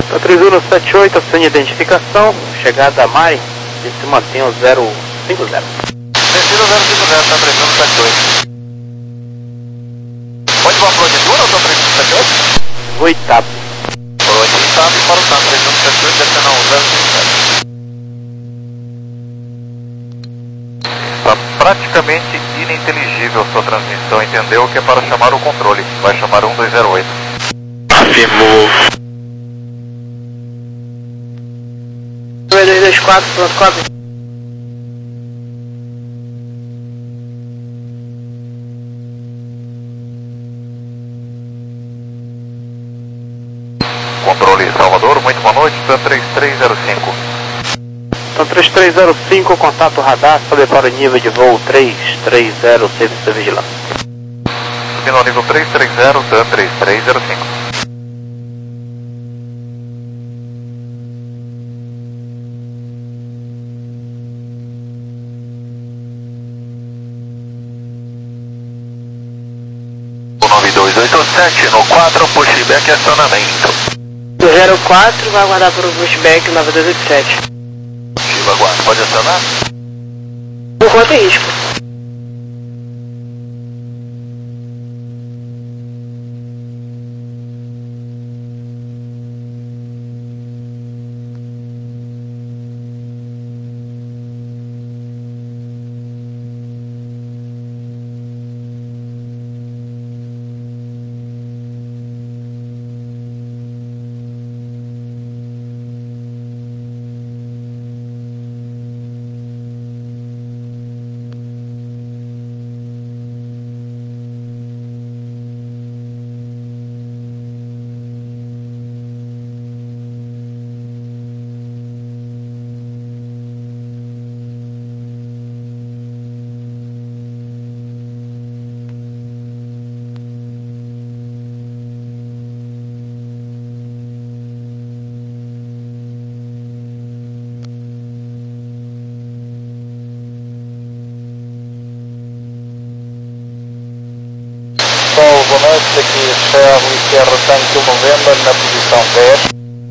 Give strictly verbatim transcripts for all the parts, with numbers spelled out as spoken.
três um sete oito, sem identificação, chegada a Mari, e se mantém o zero cinco zero. Descida zero cinco zero, tá três um sete oito. Pode ir para o Dura ou tá três um sete oito? Vou Itap. Por Itap para o T A M três um sete oito, descendo a zero cinco zero. Está praticamente ininteligível sua transmissão, entendeu que é para chamar o controle. Vai chamar um dois zero oito. Afirmou. dois dois dois quatro, pronto, quatro. Controle Salvador, muito boa noite, T A M três três zero cinco. Então três três zero cinco, contato radar, sobe para o nível de voo três três zero, serviço de vigilância. Subindo ao nível três três zero, T A M três três zero cinco. nove dois oito sete no quatro, pushback acionamento. zero quatro, vai aguardar para o pushback nove dois oito sete. Ativa, aguarda, pode acionar? Por conta e risco. Boa noite, aqui Charlie Sierra Tanque November na posição dez.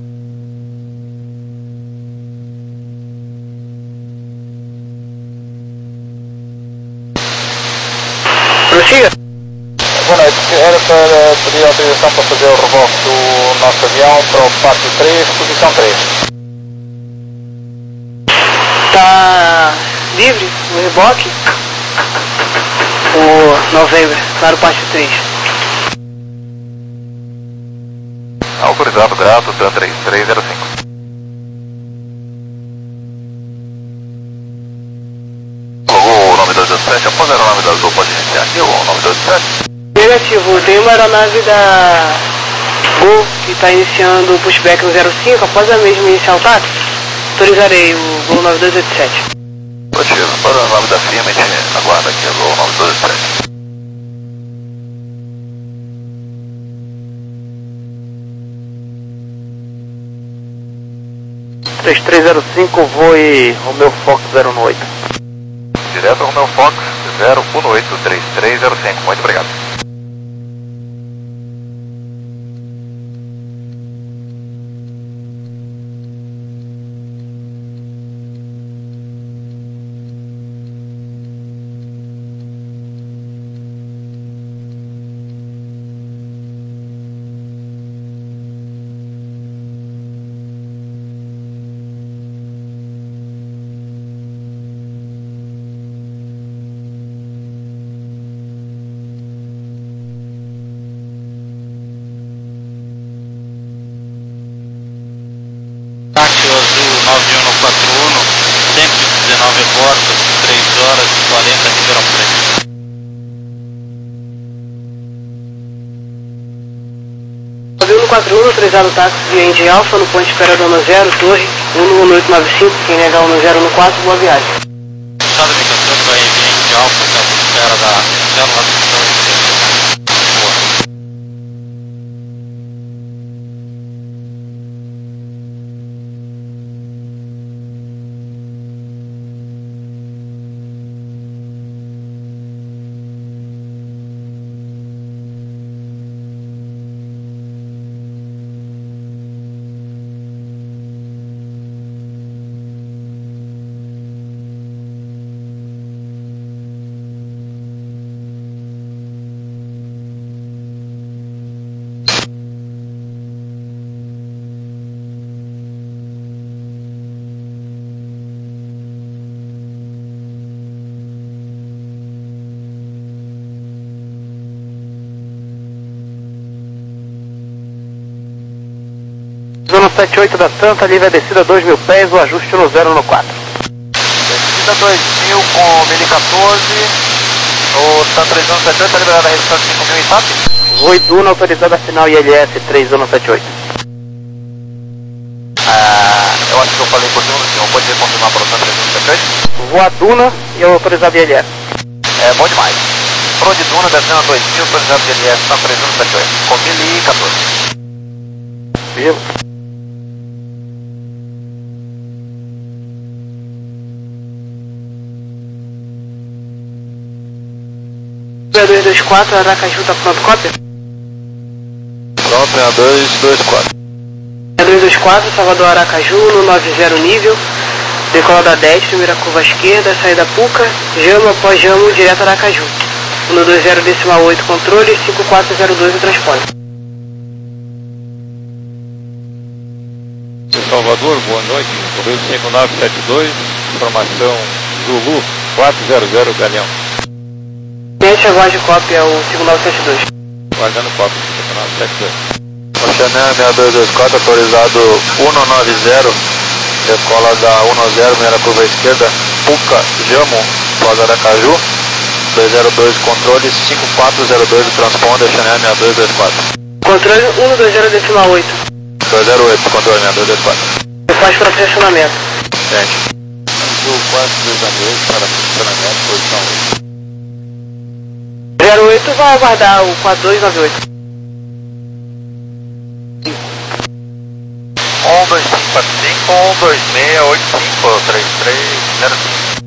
Prossiga. Boa noite, era para pedir autorização para fazer o reboque do nosso avião para o pátio três, posição três. Está livre o reboque? O November, para o pátio três. Autorizado, grato, T A M três três zero cinco. Logou o nove dois oito sete, após a aeronave da Azul, pode iniciar aqui o nove dois oito sete? Negativo, tem uma aeronave da Gol que está iniciando o pushback no zero cinco, após a mesma iniciar o táxi, autorizarei o Gol nove dois oito sete. Positivo, para a aeronave da firma, a gente aguarda aqui o nove dois oito sete. três três zero cinco, voe Romeo Fox zero um oito. Direto ao Romeo Fox zero um oito três três zero cinco, muito obrigado. nove um quatro um, cento e dezenove a bordo, três horas e quarenta, Ribeirão Preto. nove um quatro um, autorizado táxi de Indy Alpha no ponto de espera do ano zero, torre um um oito nove cinco, quem negar um zero um quatro, boa viagem. Estado de indicação vai enviar Indy Alpha, ponto de espera da zero nove cinco. Zona setenta e oito da Santa, livre a descida dois mil pés, o ajuste no zero no quatro. Descida dois mil com mil e quatorze, o Santa três zona setenta e oito, está liberada a resistência cinco mil em S A P. Voe Duna autorizada final I L S três zona setenta e oito. Ah, eu acho que eu falei por cima do senhor, pode confirmar para o Santa três zona setenta e oito? Voa Duna e autorizado I L S. É, bom demais. Pro de Duna, descendo a dois mil, autorizado I L S, Santa três zona setenta e oito, com mil e quatorze. Viu? dois dois quatro, Aracaju tá pronto, cópia? Pronto, é a dois dois quatro. dois dois quatro, Salvador Aracaju, no noventa nível, decolada dez, primeira curva à esquerda, saída Puca, Jamo após Jamo, direto Aracaju. um dois zero decimal oito, controle, cinco quatro zero dois, o transponder. Salvador, boa noite, correio cinco nove sete dois, informação Zulu quatro zero zero, Galeão. Mente aguarde cópia, o cinco nove sete dois. Guardando cópia, cinco nove sete dois. Oceanan seis dois dois quatro, autorizado cento e noventa, decola da cento, primeira curva à esquerda, Puca, Jamo, Pós Aracaju, dois zero dois, controle, cinco quatro zero dois, o transponder, Oceanan seis dois dois quatro. Controle um dois zero decimal oito. dois zero oito, controle seis dois dois quatro. Faz para pressionamento. Gente. Azul quatro dois dois, para funcionamento, posição oito. zero oito vai aguardar o quatro dois nove oito. um dois cinco quatro cinco, um dois seis oito cinco três três zero cinco.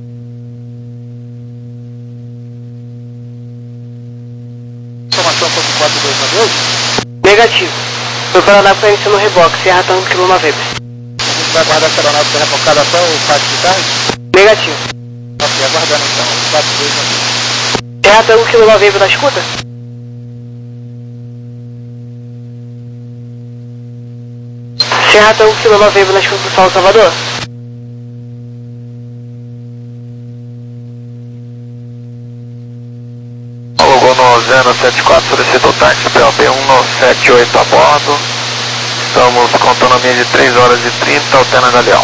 Informação para o quatro dois nove oito? Negativo. Foi para lá para iniciar no reboque, Serra Tango Kilo noventa. A gente vai aguardar essa aeronave ser rebocada até o pátio de tarde? Negativo. Ok, aguardando então, quatro dois nove oito. Serra Tango Kilo noventa na escuta? Serra Tango Kilo noventa na escuta do São Salvador? Alugou no zero sete quatro, solicitou táxi P O B um sete oito a bordo. Estamos com autonomia de três horas e trinta, Altena Galeão.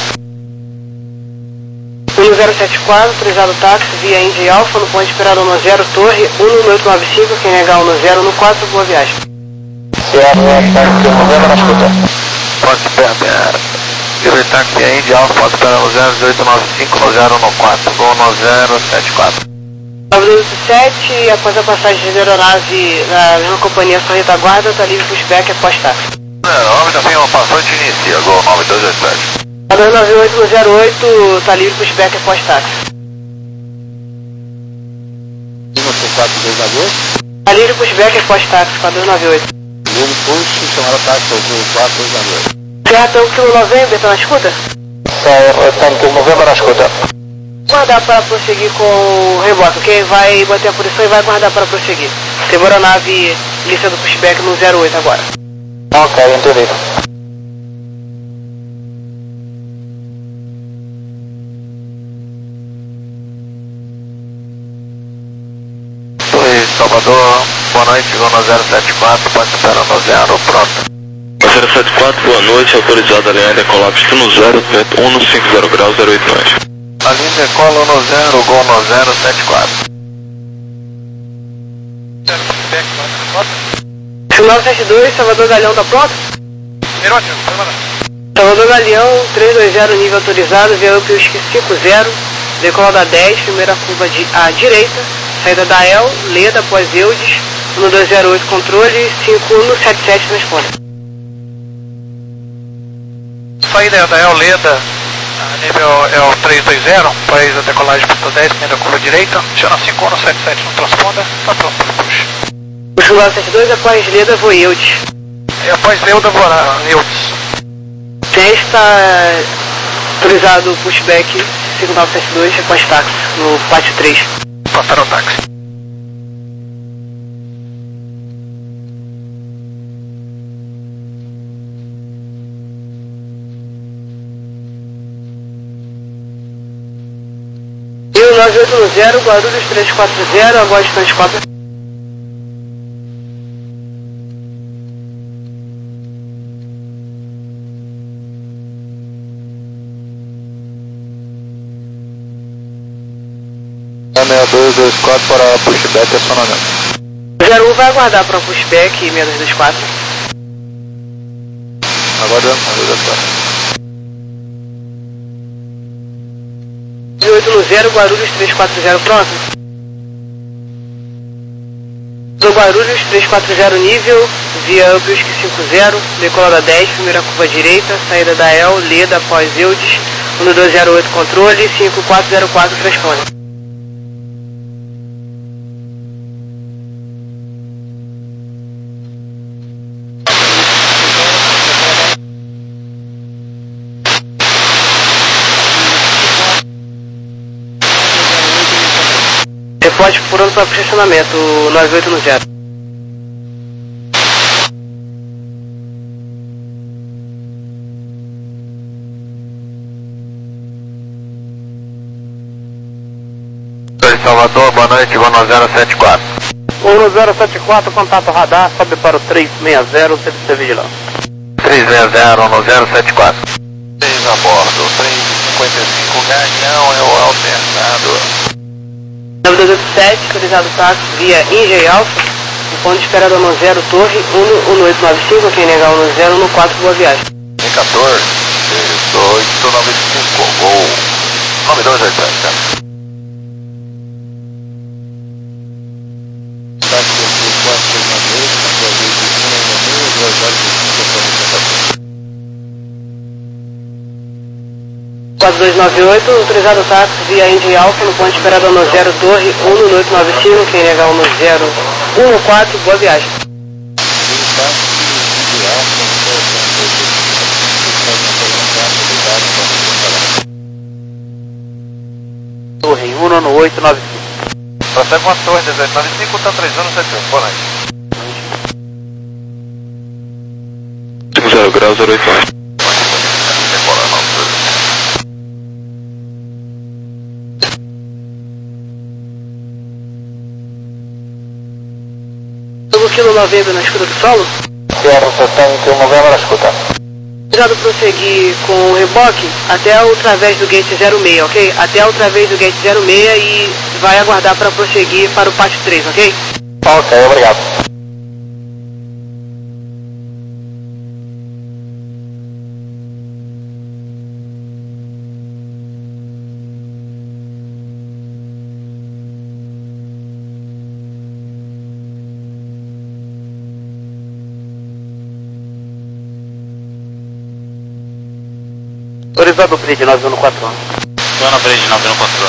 um zero sete quatro, autorizado táxi via Indy Alfa no ponto esperado no zero Torre, um oito nove cinco, quem negar um no zero no quatro, boa viagem. Zero, táxi novembro na escuta. Pode esperar, livre táxi via Indy Alfa, pode esperar no zero oito nove cinco, no zero no quatro, voo no zero sete quatro. nove dois sete, após a passagem de aeronave na mesma companhia sua retaguarda, está livre pushback após táxi. Não, nove também uma passante inicia, gol nove dois dois sete. A dois nove oito no zero oito, está livre pushback após táxi. quatro dois nove oito? Está livre pushback após táxi, com a dois nove oito. Livre push, chamada táxi, quatro dois nove oito. Serra Tango Kilo noventa, está na escuta? Serra Tango noventa na escuta. Guardar para prosseguir com o reboque, ok? Vai manter a posição e vai guardar para prosseguir. Segura a nave lista do pushback no zero oito agora. Ok, entendido. Oi, Salvador, boa noite, chegou no zero sete quatro, pode esperar no zero, pronto. zero sete quatro, boa noite, autorizado a linha decolar pista no zero, vento um cinco zero graus, zero oito nove. A linha decola no zero, gol no zero sete quatro. cinco nove sete dois, Salvador Galeão tá pronto? Salvador Galeão, três dois zero, nível autorizado, via U P U S C cinco zero, decolada dez, primeira curva de, à direita, saída da El, Leda após Eudes, um dois zero oito controle, cinco um sete sete responde. Saída da El Leda, nível é o três dois zero, país da decolagem pista dez, primeira curva direita, chama cinco um sete sete no transponder, está pronto para o push. O cinco nove sete dois, após Leda, voa Eudes. E após Leda, voará Eudes. Está autorizado o pushback cinco nove sete dois após táxi, no pátio três. Passaram o táxi. mil nove oito zero, Guarulhos três quatro zero, agora distante quatro. seis dois dois quatro para pushback e acionamento. zero um vai aguardar para pushback e seis dois dois quatro. Aguardando, seis dois dois quatro. oito no zero, Guarulhos três quatro zero, pronto. Do Guarulhos três quatro zero nível, via Upilsk cinco zero, decolada dez, primeira curva direita, saída da El, Leda, após Eudes, um dois zero oito controle, cinco quatro zero quatro transpone. Reporte pronto para posicionamento, nove oito no zero. Salvador, boa noite, um zero sete quatro. um zero sete quatro, contato radar, sobe para o três seis zero, C P C vigilância. três seis zero, um zero sete quatro. três a bordo, três cinquenta e cinco, Gavião, é o alternado. nove dois oito sete, autorizado táxi via Inge Alfa, o ponto de espera no zero Torre, um oito nove cinco, quem negar um zero um quatro, boa viagem. Em quatorze, oito nove cinco, voo nove dois oito sete. quatro dois nove oito, autorizado táxi via Indy Alfa no ponto de esperada no zero Torre, um oito nove cinco, quem negar no zero um quatro, boa viagem. Torre, um oito nove cinco. Prossegue com a torre dezoito nove cinco, tá três um sete um, boa noite. cinco zero graus, zero oito nove. Quilo novembro na escuta do solo? Sierra setenta e um novembro na escuta. Autorizado prosseguir com o reboque até o través do gate zero seis, ok? Até o través do gate zero seis e vai aguardar para prosseguir para o pátio três, ok? Ok, obrigado. Autorizado Bridge nove um quatro um. Dona Bridge nove um quatro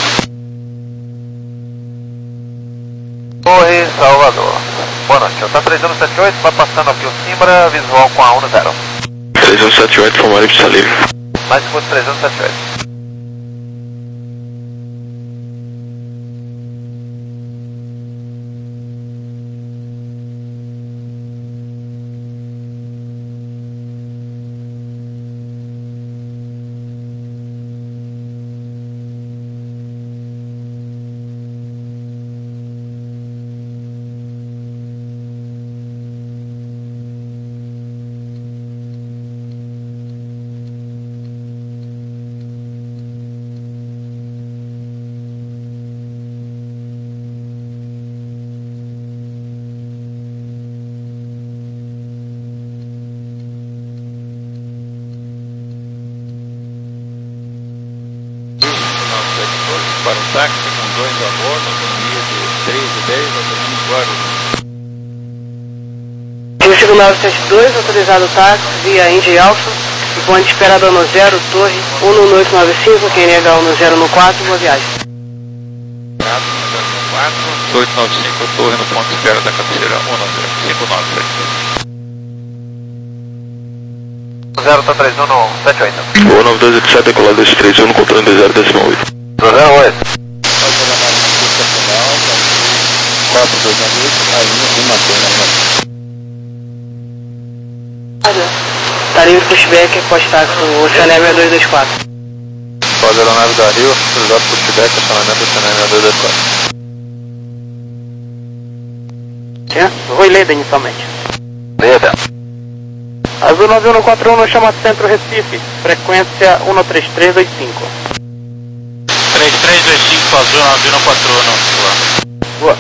um. Torre, Salvador. Boa noite, eu tá três um sete oito, vai passando aqui o Simbra, visual com a um zero. três um sete oito, formulário de livre. Mais que fosse três um sete oito. Para o táxi com dois a bordo, autonomia de três e dez, autonomia Guarulhos. Voo nove sete dois, autorizado táxi via Indy Alfa, no ponto de esperada no zero Torre, um oito nove cinco, quem negar no zero um quatro, boa viagem. oito nove cinco, torre no ponto de espera da cabeceira um nove cinco nove sete. zero tá três um no sete oito. Boa nove dois oito sete, decolado desse três um no controle de zero decimal oito. zero oito. quatro dois nove oito, aí uma pena. Tá livre pushback, pós-táxi, o Oceané seis dois dois quatro. Pode aeronave da Rio, autorizado pushback, acionamento do Oceané seis dois dois quatro. É, vou Leda inicialmente. Leda. Azul nove um quatro um no chama Centro Recife, frequência um três três dois cinco. três três dois cinco Alfa Azul nove um quatro um lá. Boa.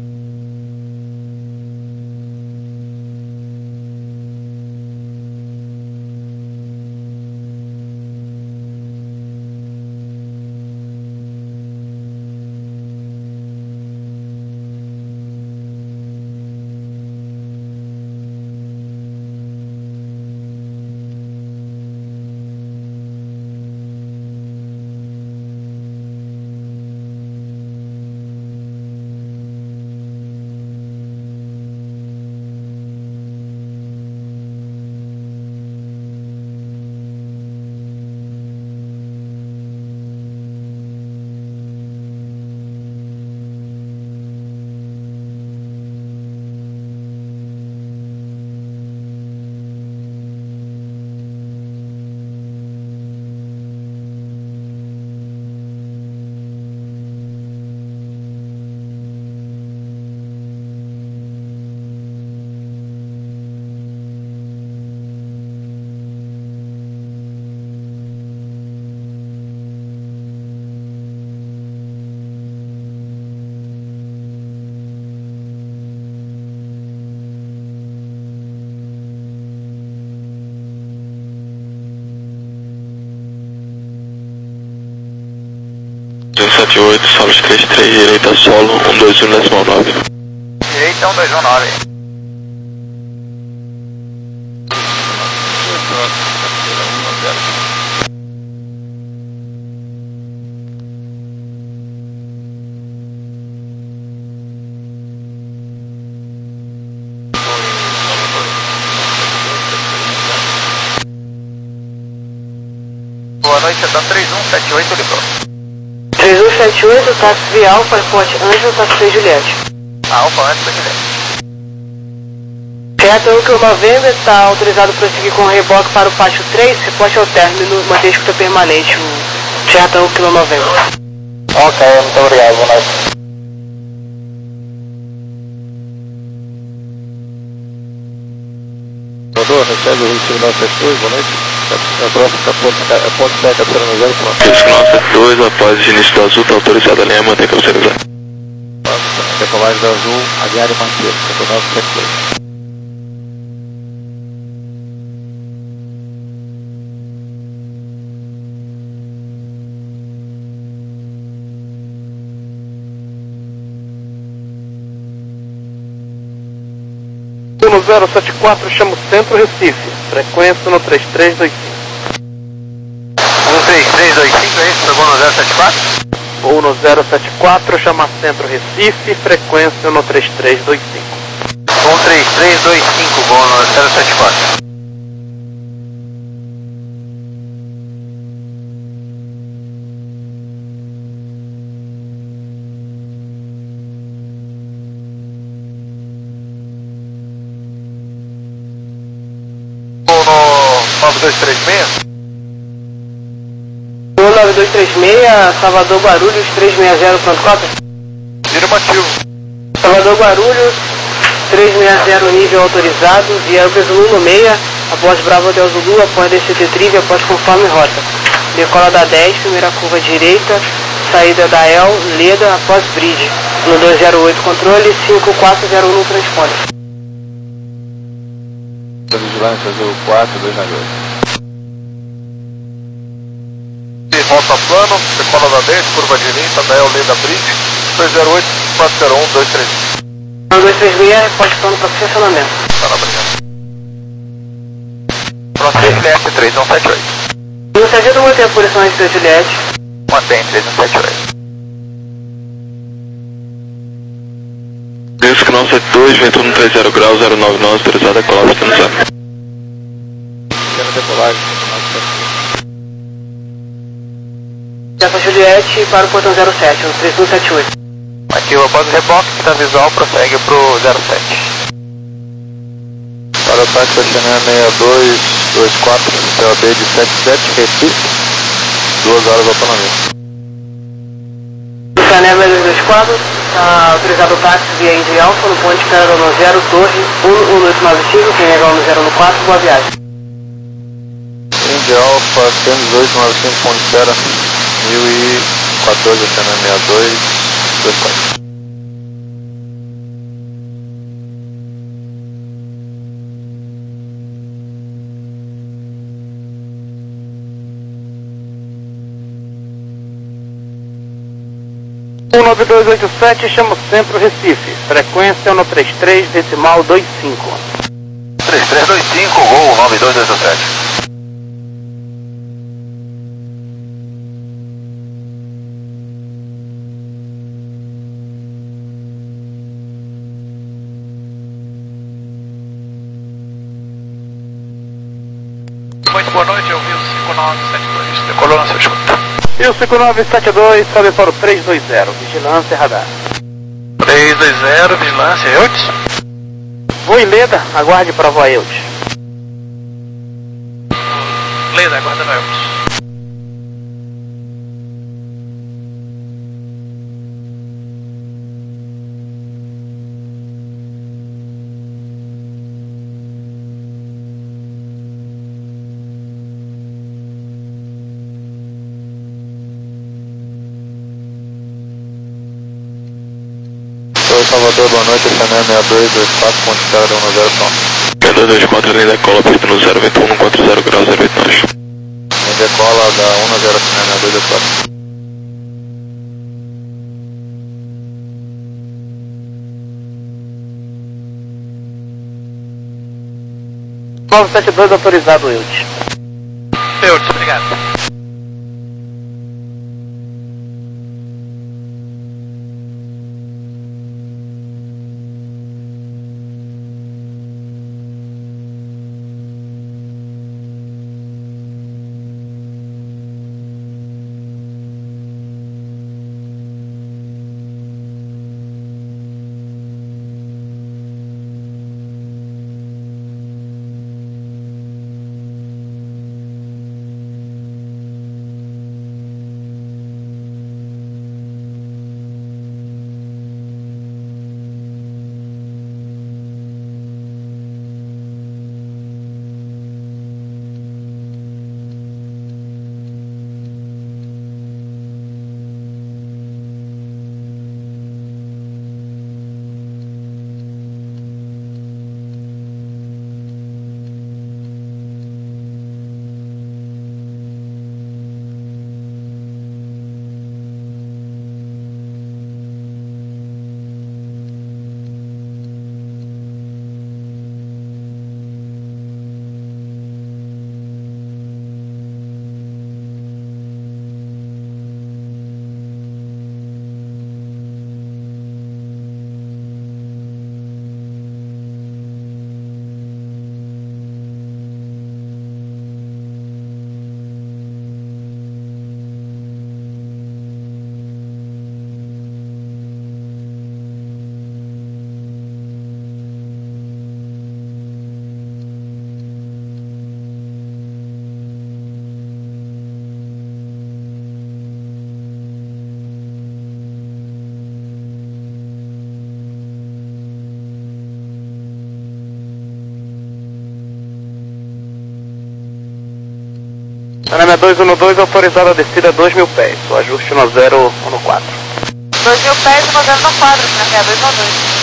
um sete oito, solos três três, direita solo, um dois um decimal nove. Direita um dois um nove. Boa noite, é da três um sete oito, ligou. três um sete oito, táxi via Alfa, Airport Ângelo, táxi seis Juliette. Alfa Ângelo, Juliette. Certo, o que o November está autorizado para seguir com o reboque para o pátio três, reporte ao término, manter a escuta permanente. Certo, o que o November. Ok, muito obrigado, boa noite. Rodou, recebe o vinte e nove sete dois, boa noite. A próxima é ponto sete, captura no zero, pronto. Risco nove sete dois, após início do azul, está autorizado a linha, manter a cabeceira zero. Decolagem do azul, aguarde e manter, captura nove sete dois. um zero sete quatro, chama o centro Recife. Frequência no três três dois cinco. um três três dois cinco, é isso? Pegou no zero sete quatro? Ou no zero sete quatro, chama centro Recife. Frequência no três três dois cinco. um três três dois cinco, bom no zero sete quatro. nove dois três seis? nove dois três seis, Salvador Guarulhos três seis zero ponto quatro. Afirmativo. Salvador Guarulhos três seis zero, nível autorizado, via peso um no seis, após Bravo Hotel Zulu, após D C T Trivia, após conforme rota. Decola da dez, primeira curva direita, saída da El, Leda, após Bridge. No dois zero oito, controle, cinco quatro zero um no transponder. Vigilância azul quatro dois nove oito. Volta plano, decola da dez, curva direita, da El, Leda, Bridge, dois zero oito, quatro zero um, dois três. um dois três seis, repórter plano para estacionamento. Tá na briga. Próximo Juliette três um sete oito. No sentido mantém a posição de Juliette. Mantém três um sete oito. Risco nove sete dois, vento no três zero graus, zero nove nove, autorizado a decolar, está no zero. Pequena decolagem, nove sete dois. Essa Juliette para o portão zero sete, no três um sete oito. Aqui o após o reboque, que está visual, prossegue pro zero sete. Para o táxi Oceania seis dois dois quatro, P O D de sete sete, Recife, duas horas de autonomia. Oceania seis dois quatro, está autorizado o táxi via Indy Alfa no ponte Carol no zero, Torre um um oito nove cinco, quem legal no zero no quatro, boa viagem. Indy Alfa, cento e dezoito nove cinco, ponte Serra, mil e quatorze, C N sessenta e dois, dois quatro. um nove dois oito sete, chama o Centro Recife. Frequência um três três, decimal dois cinco. três três dois cinco, voo nove dois oito sete. Muito boa noite, eu vi o cinco nove sete dois, decolou na sua escuta. E o cinco nove sete dois, sobe para o três dois zero, vigilância radar. três dois zero, vigilância, Eudes. Voo em Leda, aguarde para voar Eudes. Leda, aguarda no Eudes. Oi, Salvador, boa noite, C N sessenta e dois, dois quatro, ponte cara um zero, pronto. P dois dois quatro, linha decola, pista no zero, vento um quatro zero graus, zero oito nove. Linha decola da um zero, C N sessenta e dois, dois quatro. nove sete dois, autorizado Eudes. Eudes, obrigado. C N M dois um dois, autorizado a descida dois mil pés, o ajuste um zero um quatro. dois mil pés, um zero no quadro, C N M dois um dois.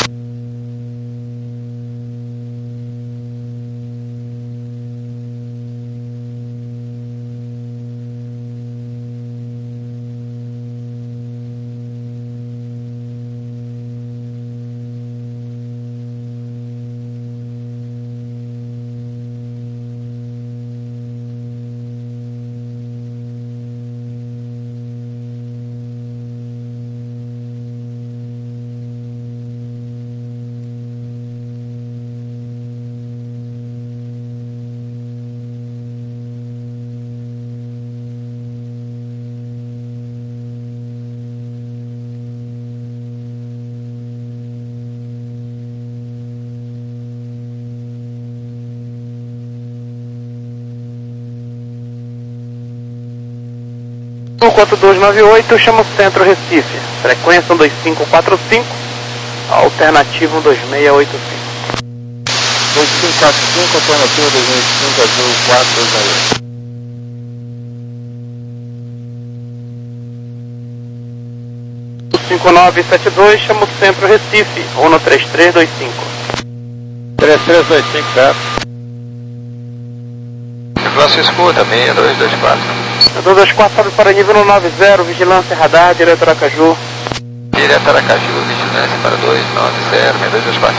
um quatro dois nove oito, chama o Centro Recife. Frequência um dois cinco quatro cinco, alternativa um dois seis oito cinco. dois cinco quatro cinco, alternativa dois mil e cinco, azul quatro dois nove oito. cinco nove sete dois, chama o centro Recife, Uno três três dois cinco. três três dois cinco, certo. Francisco, também, dois dois quatro. dois dois quatro, sobe para nível um nove zero, vigilância radar, direto Aracaju. Direto Aracaju, vigilância para dois nove zero, seis dois dois quatro.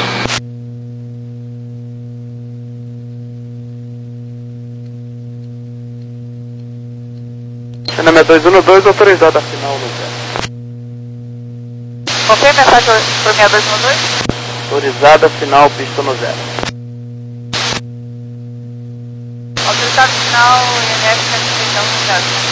Cena seis dois um dois, autorizada final no zero. Confirma a mensagem por seis dois um dois? Autorizada final, pista no zero. Autorizado final, I N F cento e trinta e um no zero.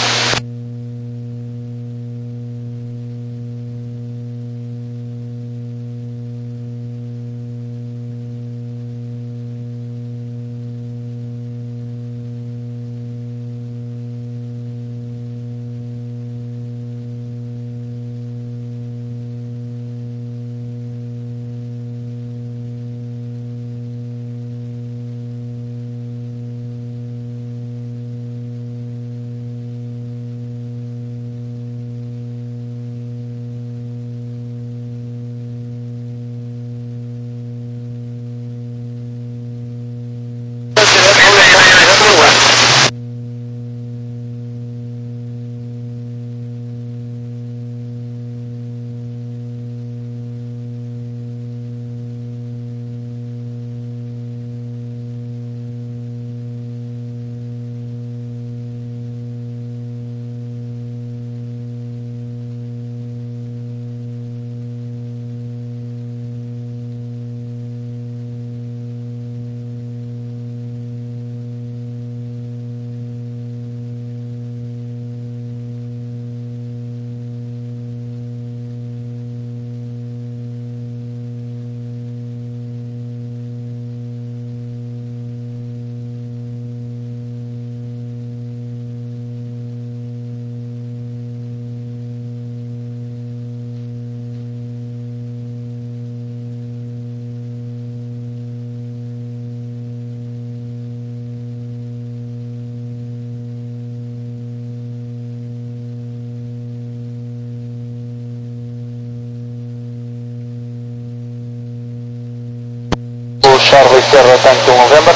Charlie Sierra Tango November.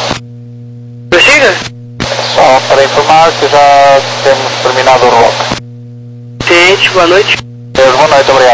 Prossiga? Só para informar que já temos terminado o rock. Ciente, boa noite. Deus, boa noite, obrigado.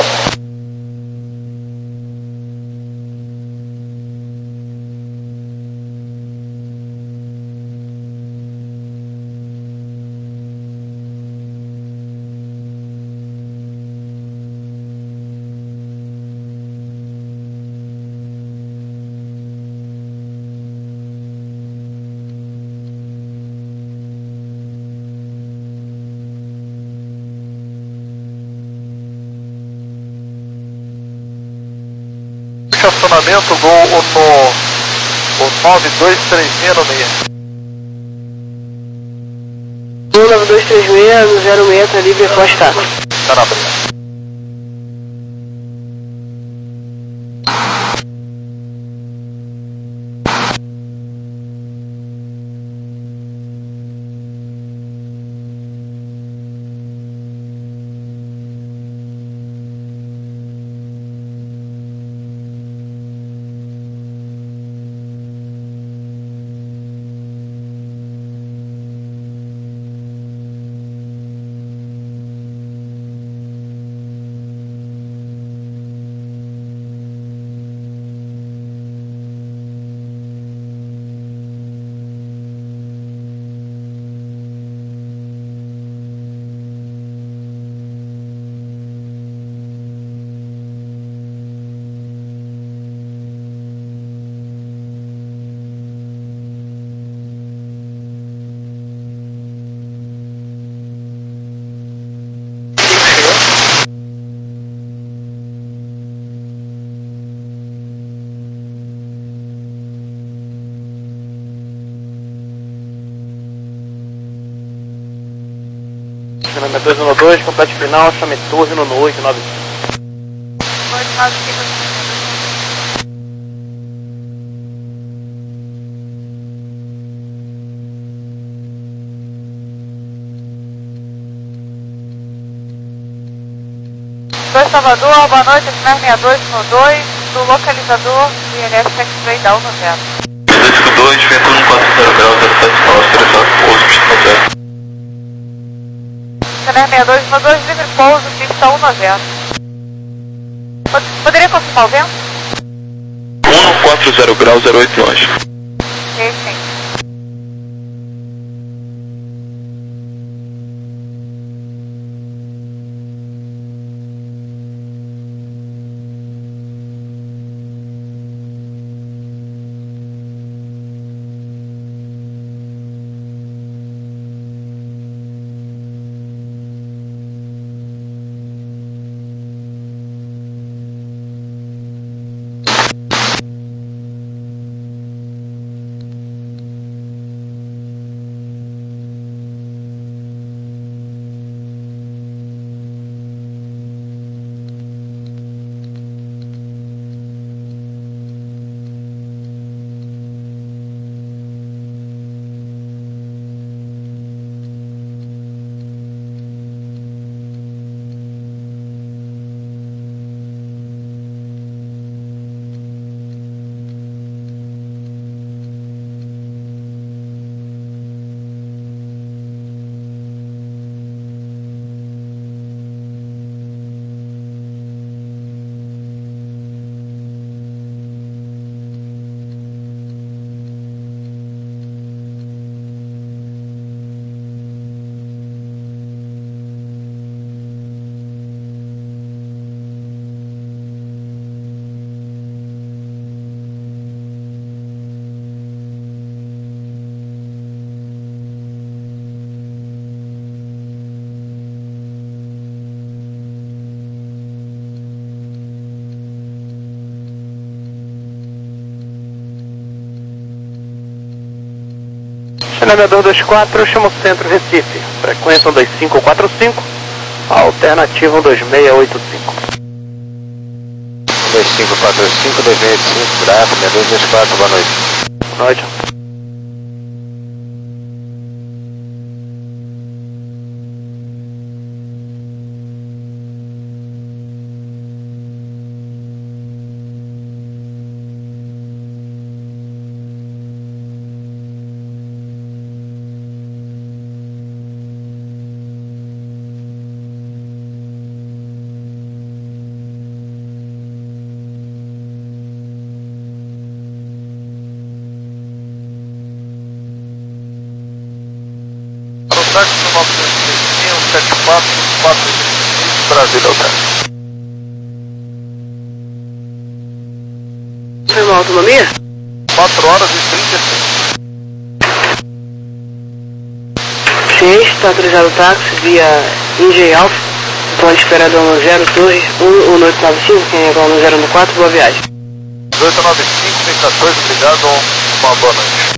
Estacionamento Gol no o nove dois três seis no meio. um nove dois três seis no zero seis, tá livre após taco. Tá na briga. Estacionamento dois um dois, complete final, chame torre no oito nove cinco. oito nove cinco. dois Salvador, boa noite, S M R sessenta e dois um dois, do localizador I L S X-Ray da um zero. dois cinco dois, vento um quatro zero graus, zero sete, autorizado, pouso, pista zero. S M R sessenta e dois um dois, livre pouso, pista um zero. Poderia confirmar o vento? um quatro zero graus, zero oito nós. Ok, sim. Navegador dois quatro, chama o centro Recife. Frequência um dois cinco quatro cinco, alternativa um dois seis oito cinco. um dois cinco quatro cinco, dois seis oito cinco, Bravo, navegador dois quatro, boa noite. Boa noite. Táxi no nove dois três um sete quatro quatro Brasília, Hotel. Foi uma autonomia? quatro horas e trinta e cinco. Sim, está autorizado o táxi via Indy Alpha, pode esperar do um zero Torres um um oito nove cinco, quem é igual no zero um quatro, boa viagem. oito nove cinco, B quatorze, obrigado, uma boa noite.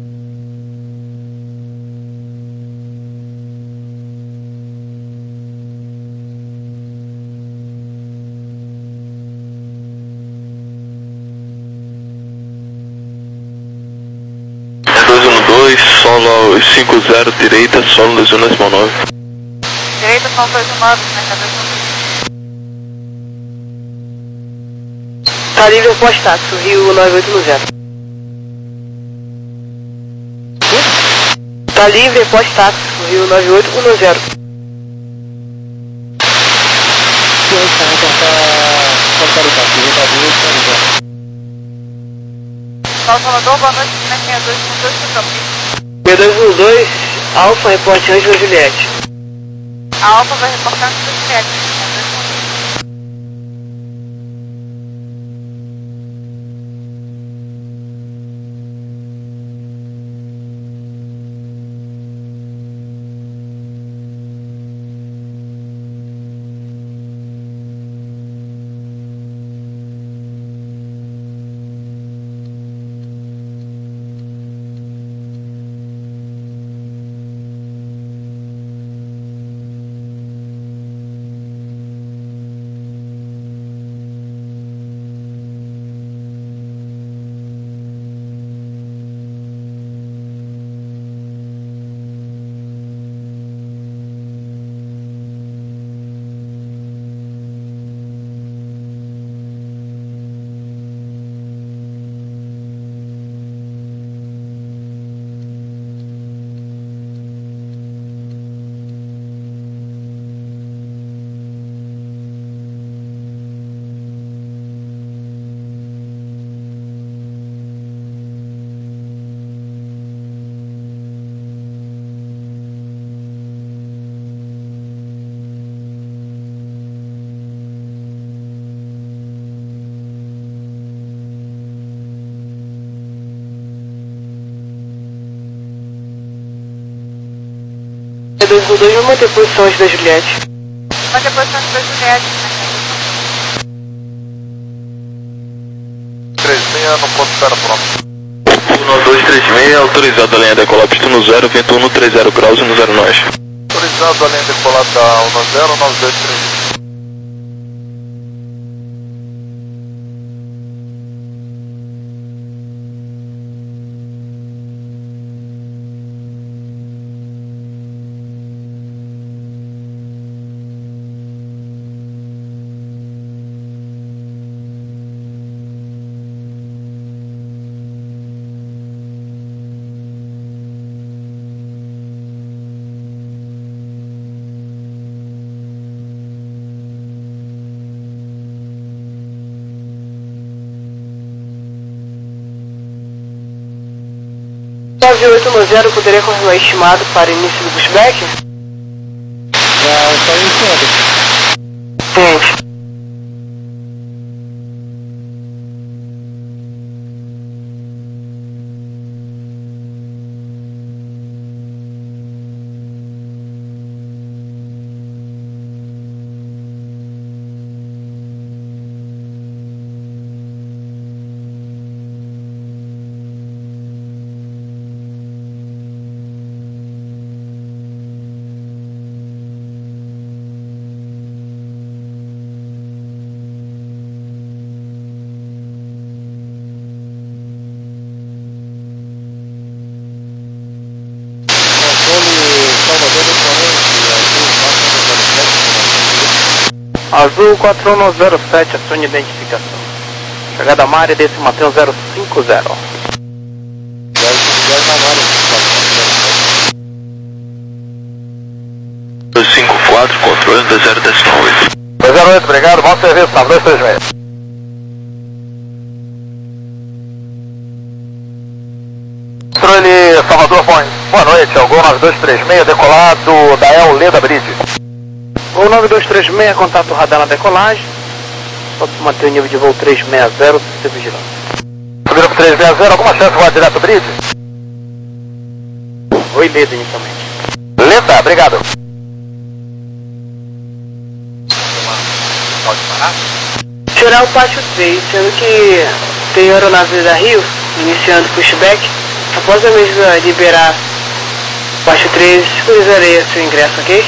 dois um dois, solo cinco zero, direita, solo dois um nove. Direita são dois um nove, né? dois um nove. Tá livre pós-táxi, Rio nove oito um zero. Tá livre pós-táxi, Rio nove oito um zero. Salvador, boa noite, S M R sessenta e dois um dois, Central. B dois um dois, Alfa, reporte Ângela Juliette. A Alfa vai reportar no Juliette. dois um dois, vou manter posição antes da Juliette. Manter posição antes da Juliette. três seis no ponto zero pronto. um dois três seis, autorizado a linha decolar pista no zero, vento um trinta graus e no zero nós. Autorizado a linha decolar da um zero nove dois três. nove oito nove zero, poderia confirmar estimado para início do pushback? Já está iniciando. Ciente. Azul quatro um nove zero sete, acione identificação. Chegada à área desse Mateus zero cinco zero. dois cinco quatro, controle dois zero decimal oito. dois zero oito, obrigado, bom serviço, nove dois três seis. Controle Salvador, boa noite, é o Gol nove dois três seis, decolado da El Leda Bridge. Gol nove dois três seis, contato radar na decolagem. Pode manter o nível de voo trezentos e sessenta, ser vigilante. Grupo trezentos e sessenta, alguma chance de voar direto Bridge? Oi, Leda inicialmente. Leda, obrigado. Geral Pátio três, sendo que tem aeronave da Rio, iniciando pushback. Após a mesa liberar Pátio três, utilizarei seu ingresso, ok?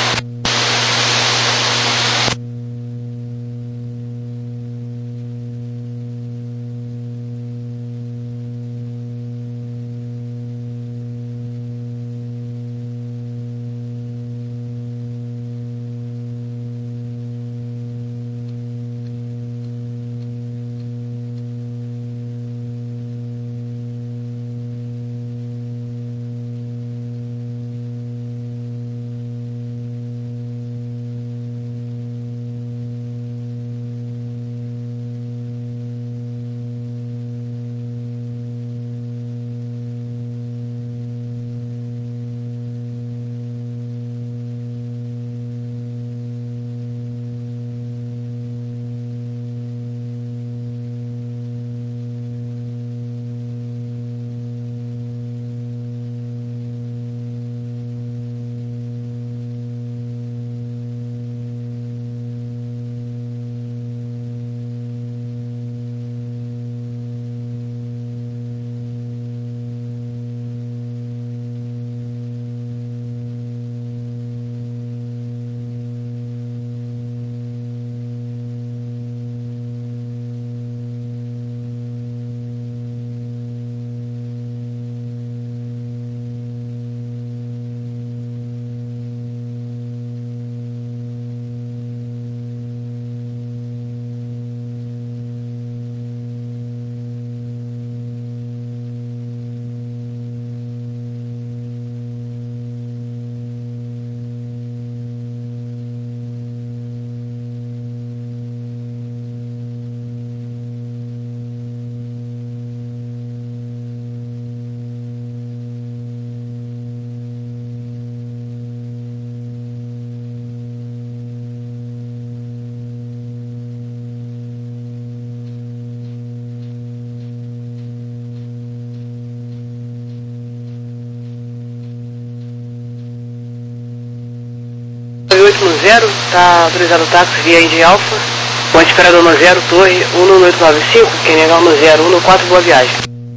zero, está autorizado o táxi via Indy Alpha, ponte esperador no zero, torre um nove oito nove cinco, quem negar no zero, um no quatro, boa viagem.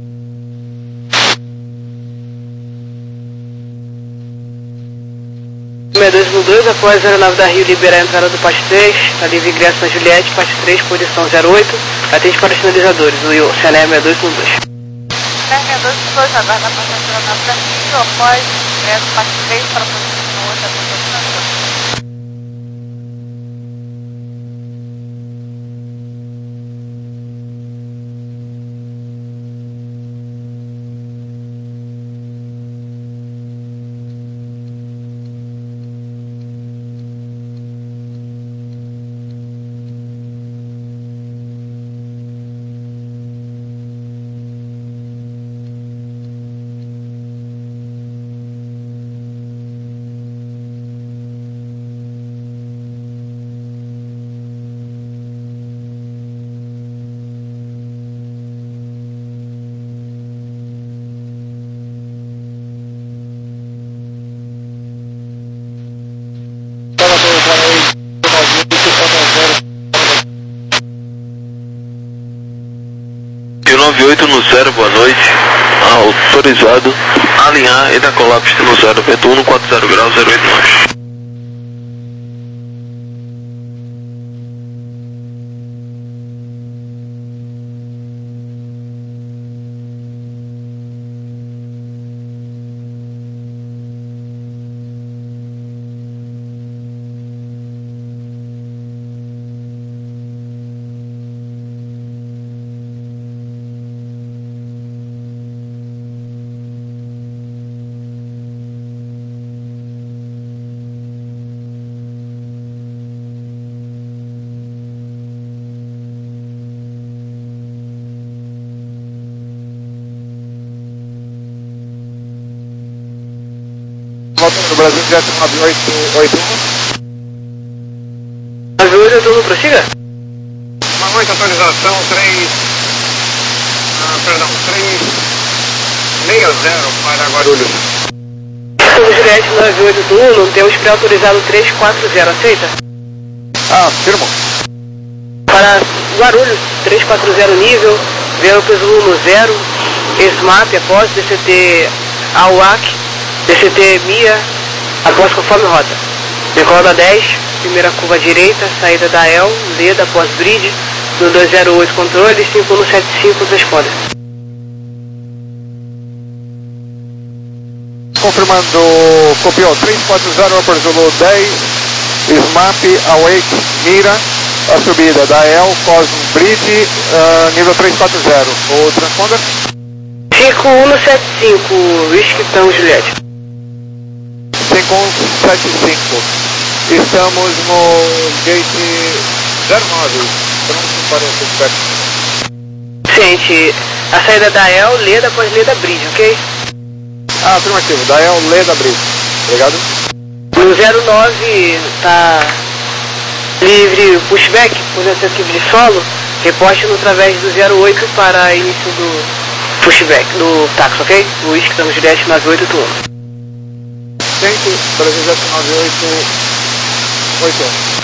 sessenta e dois no dois, após a aeronave da Rio liberar a entrada do Past três, está livre ingresso na Juliette, Past três, posição zero oito, atende para os sinalizadores, o C N E sessenta e dois no dois. C N E sessenta e dois no dois, aguarda a passagem da aeronave da Rio, após ingresso Past três para a posição oito, atende para os sinalizadores. nove oito no zero, boa noite. Autorizado alinhar e dar colapso no zero, vento um quatro zero graus, zero oito nove. Voltando do Brasil, direto nove oito oito um. nove oito oito um, prossiga? Uma oito, atualização três. Ah, perdão, três seis zero para Guarulhos. Estamos Juliette nove oito oito um, não temos pré-autorizado três quatro zero, aceita? Ah, firmo. Para Guarulhos, três quatro zero nível, vendo peso um no zero, SMAP após, D C T A U A C, D C T Mia, após conforme rota. Decola da dez, primeira curva direita, saída da E L, Leda após bridge, no dois zero oito controle, cinco um sete cinco, responda. Confirmando, copiou três quatro zero, Upper Zulu dez, SMAP, Awake, Mira, a subida da E L, Cosmo Bridge, uh, nível três quatro zero. O transponder? cinco um sete cinco, Whisky Tango Juliette. cinco um sete cinco. Estamos no gate zero nove, pronto para o suspect. Ciente, a saída da E L, Leda após Leda Bridge, ok? Ah, afirmativo, da E L, Leda Bridge. Obrigado. No zero nove está livre pushback, por tentativa de solo, reporte no através do zero oito para início do pushback, do táxi, ok? O Whisky Tango Juliette nove oito oito um. Centro, Brasil Jet nove oito oito um.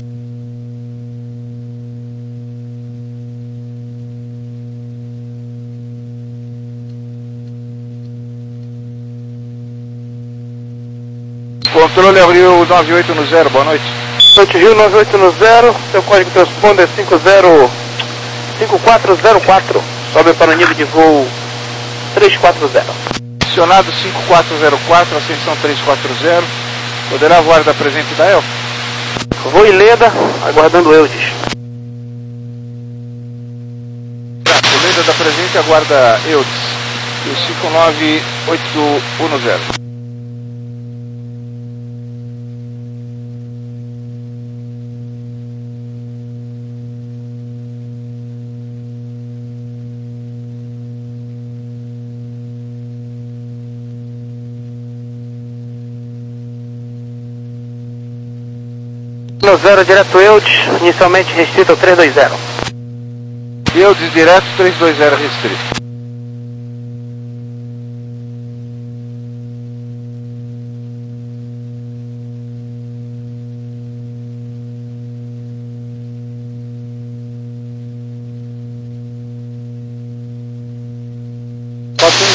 Controle abriu nove oito no zero, boa noite. Noite Rio nove oito no zero, seu código transponder cinco zero cinco quatro zero quatro, sobe para o nível de voo três quatro zero. Acionado cinco quatro zero quatro, ascensão três quatro zero, poderá voar da presente da E L? Voo em Leda, aguardando Eudes. Tá, o Leda da presente aguarda Eudes, e o cinco nove oito um zero. No zero direto Eudes, inicialmente restrito ao três dois zero. Eudes direto três dois zero restrito.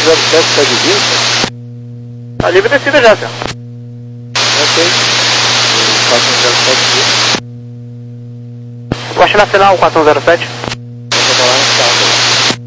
zero sete está de vista? Tá livre descida já, senhor. Ok. O quatro um zero sete. Gosto na final quatro um zero sete. Vou trabalhar no estado.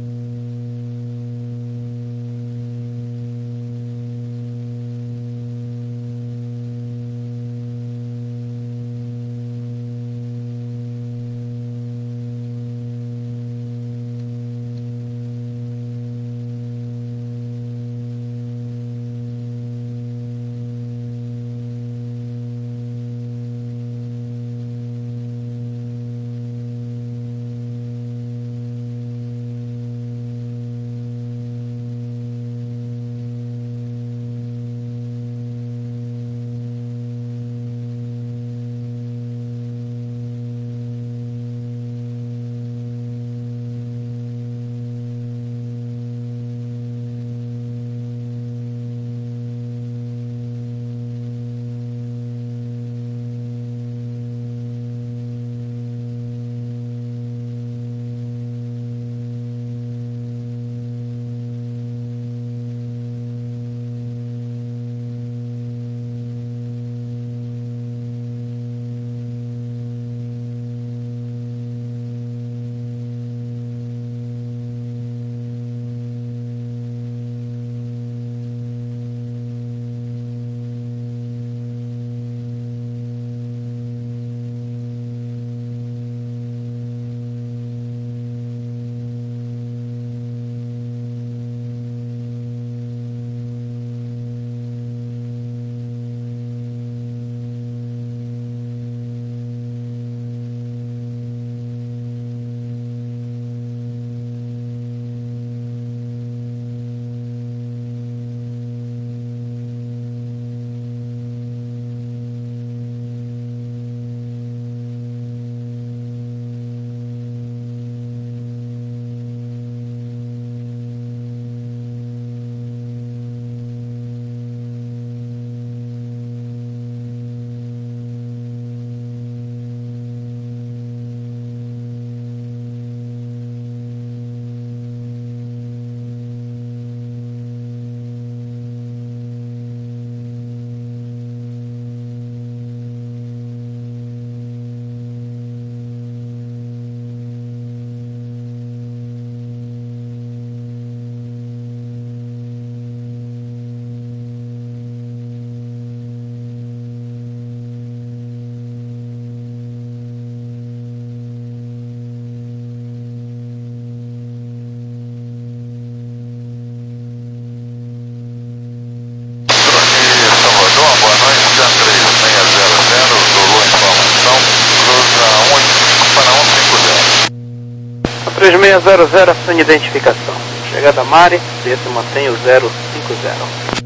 três seis zero zero, sem identificação. Chegada Mari, desce mantém o zero cinco zero.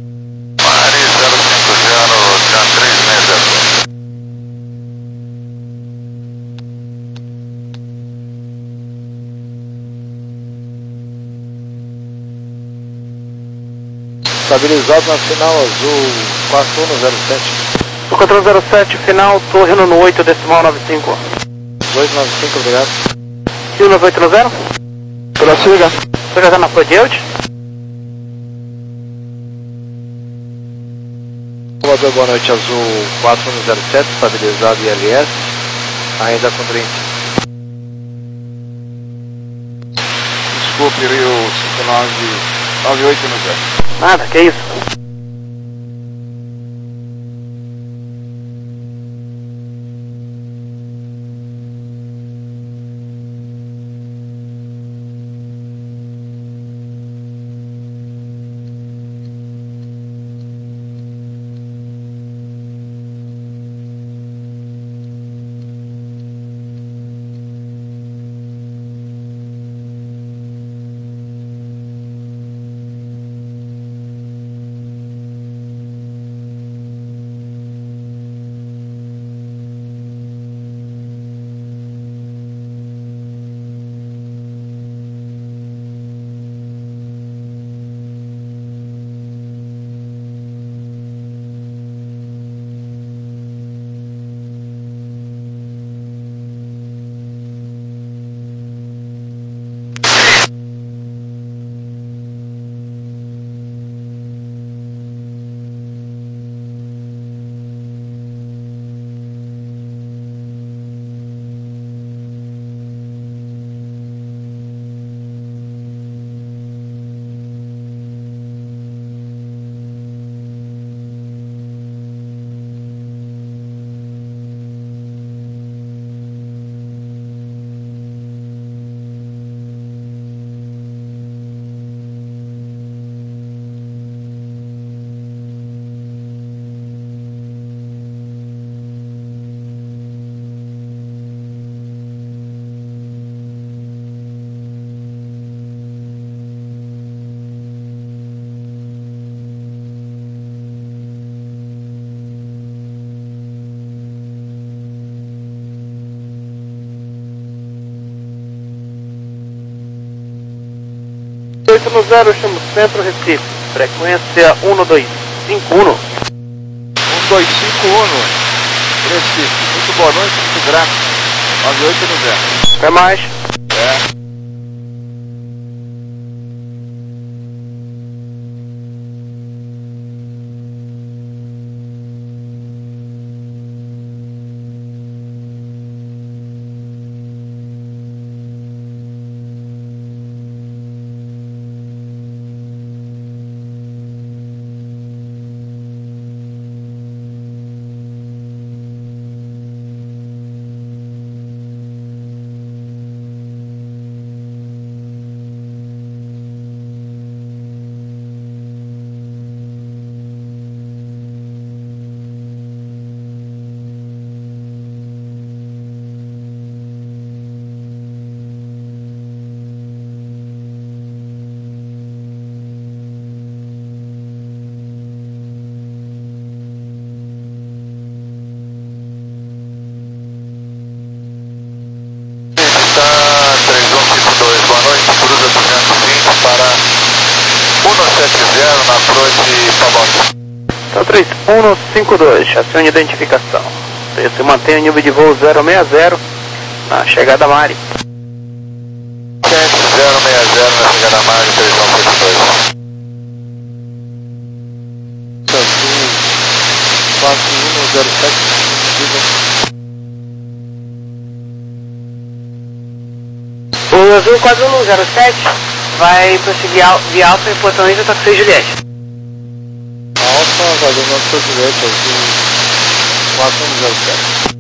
Mari zero cinco zero, Jan três seis zero. Estabilizado na final azul quatro um zero sete. O quatro zero sete, final, torre no oito, decimal nove cinco. dois nove cinco, obrigado. Rio nove oito zero. Prossiga. Você já está na Prodeute? Salvador, boa noite, azul quatro um zero sete, estabilizado I L S, ainda com drink. Desculpe, Rio cinco nove nove oito zero. Nada, que isso? oito no zero, chamo Centro Recife. Frequência um dois cinco um. um dois cinco um, Recife. Muito boa noite, muito grato. nove oito no zero. Até mais. É. Na Prote Paboca. Então três um cinco dois, acione identificação. Se mantém o nível de voo zero seis zero na chegada Mari. zero seis zero na chegada Mari, três um cinco dois. quatro um zero sete. O Azul quatro um zero sete vai prosseguir via Alfa em Portão Índio, Taxi Juliette. Alfa, vai do nosso Juliette, Azul quatro um zero sete.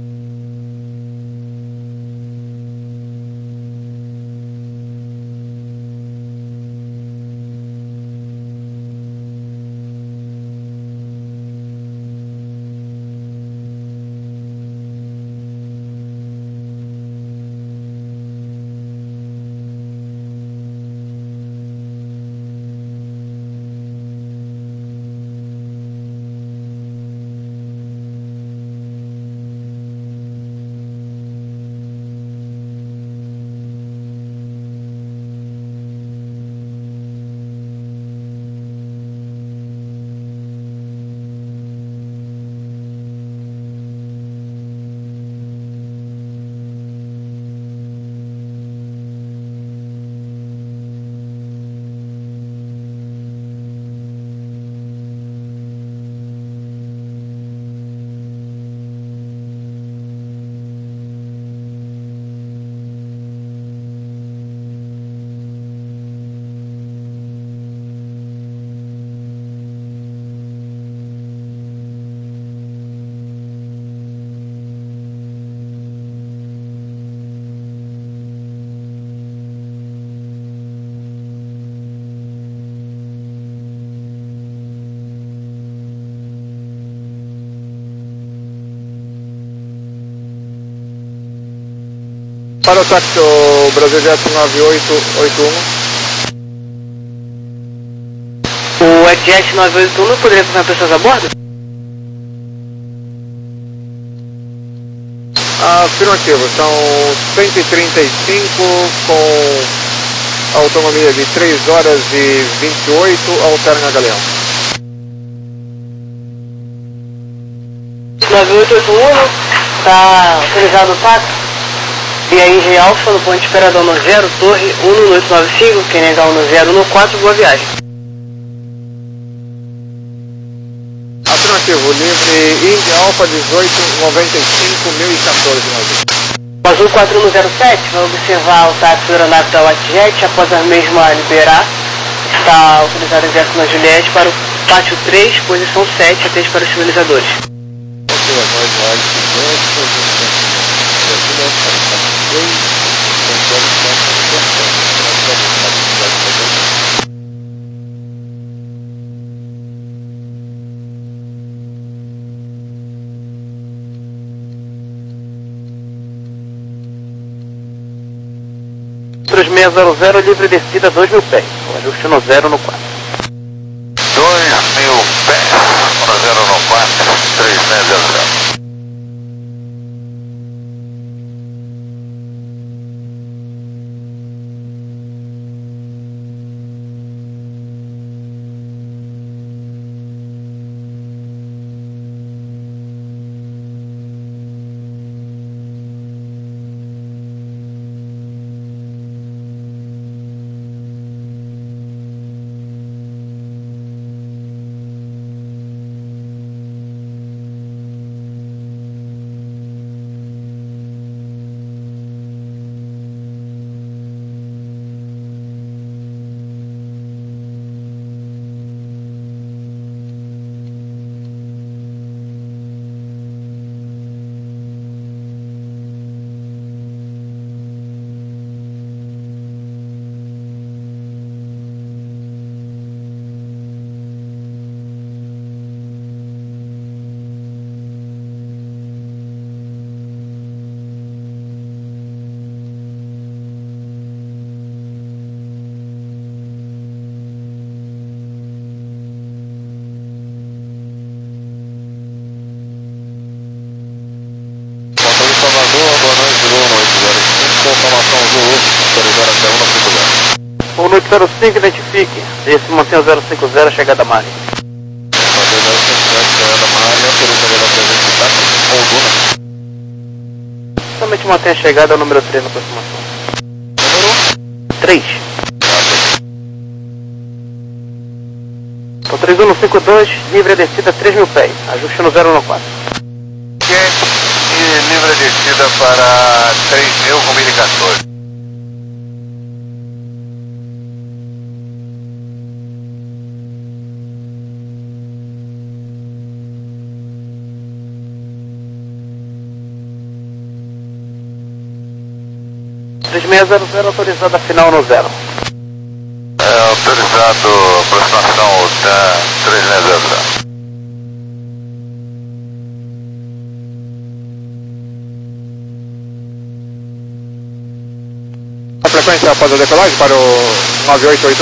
Para o táxi, o Brasil Jet nove oito oito um. O Jet nove oito um poderia acompanhar pessoas a bordo? Afirmativo, são cento e trinta e cinco com autonomia de três horas e vinte e oito, alterna Galeão. nove oito oito um, está autorizado o táxi via I G Alfa no ponto Esperador no zero, Torre um no oito nove cinco, Q N H um no zero no quatro, boa viagem. Afirmativo, livre Indy Alfa dezoito noventa e cinco mil e quatorze no Azul quatro um zero sete vai observar o táxi aeronave da WattJet após a mesma liberar. Está autorizado ingresso na Juliette para o pátio três, posição sete, atende para os sinalizadores. seis zero zero, livre descida dois mil pés, o ajuste no zero no quatro. dois mil pés, no zero no quatro, três seis zero zero. zero cinco, identifique. Esse mantém o zero cinco zero, chegada a Mali. Fazer zero cinco zero, chegada a Mali, autorizaria da presença de táxi ou Duna. Somente mantém a chegada, é o número três na aproximação. Número? três. Então três um cinco dois, livre a descida três mil pés, ajuste no zero um quatro. Quente e livre a descida para três mil com mil e quatorze. três seis zero zero, autorizada final no zero. É autorizado aproximação da três seis zero zero. A frequência após a decolagem para o nove oito oito.